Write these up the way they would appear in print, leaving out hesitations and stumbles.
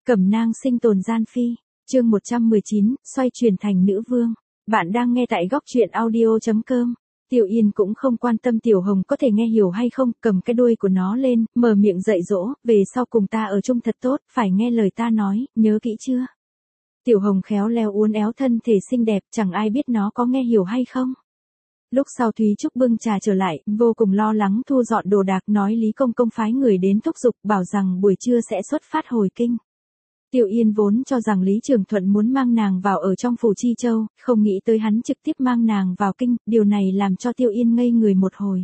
Cẩm nang sinh tồn gian phi, chương 119, xoay chuyển thành nữ vương. Bạn đang nghe tại góc truyện audio.com. Tiêu Yên cũng không quan tâm Tiểu Hồng có thể nghe hiểu hay không, cầm cái đuôi của nó lên, mở miệng dạy dỗ, về sau cùng ta ở chung thật tốt, phải nghe lời ta nói, nhớ kỹ chưa? Tiểu Hồng khéo léo uốn éo thân thể xinh đẹp, chẳng ai biết nó có nghe hiểu hay không. Lúc sau Thúy Trúc bưng trà trở lại, vô cùng lo lắng thu dọn đồ đạc, nói Lý Công Công phái người đến thúc giục, bảo rằng buổi trưa sẽ xuất phát hồi kinh. Tiêu Yên vốn cho rằng Lý Trường Thuận muốn mang nàng vào ở trong phủ Chi Châu, không nghĩ tới hắn trực tiếp mang nàng vào kinh, điều này làm cho Tiêu Yên ngây người một hồi.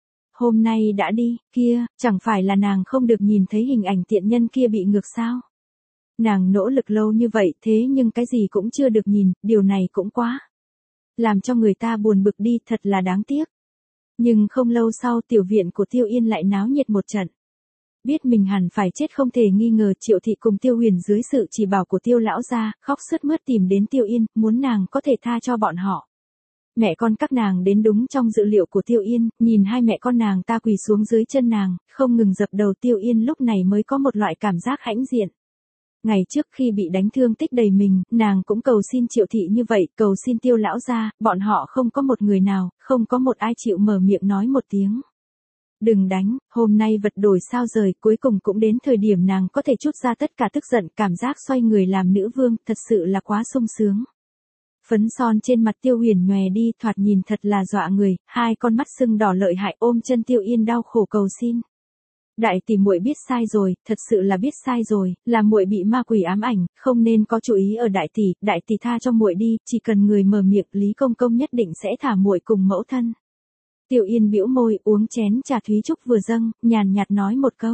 Hôm nay đã đi, kia, chẳng phải là nàng không được nhìn thấy hình ảnh tiện nhân kia bị ngược sao? Nàng nỗ lực lâu như vậy thế nhưng cái gì cũng chưa được nhìn, điều này cũng quá làm cho người ta buồn bực đi, thật là đáng tiếc. Nhưng không lâu sau tiểu viện của Tiêu Yên lại náo nhiệt một trận. Biết mình hẳn phải chết không thể nghi ngờ, Triệu thị cùng Tiêu Huyền dưới sự chỉ bảo của Tiêu lão gia, khóc sướt mướt tìm đến Tiêu Yên, muốn nàng có thể tha cho bọn họ. Mẹ con các nàng đến đúng trong dự liệu của Tiêu Yên, nhìn hai mẹ con nàng ta quỳ xuống dưới chân nàng, không ngừng dập đầu. Tiêu Yên lúc này mới có một loại cảm giác hãnh diện. Ngày trước khi bị đánh thương tích đầy mình, nàng cũng cầu xin Triệu thị như vậy, cầu xin Tiêu lão gia, bọn họ không có một người nào, không có một ai chịu mở miệng nói một tiếng. Đừng đánh, hôm nay vật đổi sao rời, cuối cùng cũng đến thời điểm nàng có thể trút ra tất cả tức giận, cảm giác xoay người làm nữ vương, thật sự là quá sung sướng. Phấn son trên mặt Tiêu Huyền nhòe đi, thoạt nhìn thật là dọa người, hai con mắt sưng đỏ lợi hại, ôm chân Tiêu Yên đau khổ cầu xin. Đại tỷ muội biết sai rồi, thật sự là biết sai rồi, là muội bị ma quỷ ám ảnh, không nên có chú ý ở đại tỷ tha cho muội đi, chỉ cần người mở miệng, Lý Công Công nhất định sẽ thả muội cùng mẫu thân. Tiêu Yên bĩu môi, uống chén trà Thúy Trúc vừa dâng, nhàn nhạt nói một câu.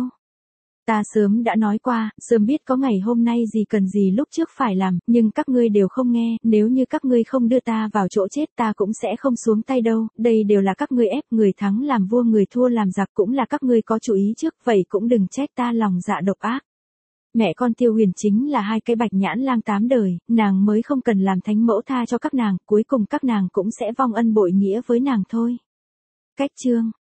Ta sớm đã nói qua, sớm biết có ngày hôm nay gì cần gì lúc trước phải làm, nhưng các ngươi đều không nghe, nếu như các ngươi không đưa ta vào chỗ chết ta cũng sẽ không xuống tay đâu, đây đều là các ngươi ép, người thắng làm vua người thua làm giặc, cũng là các ngươi có chú ý trước, vậy cũng đừng trách ta lòng dạ độc ác. Mẹ con Tiêu Huyền chính là hai cái bạch nhãn lang 8 đời, nàng mới không cần làm thánh mẫu tha cho các nàng, cuối cùng các nàng cũng sẽ vong ân bội nghĩa với nàng thôi. Cách chương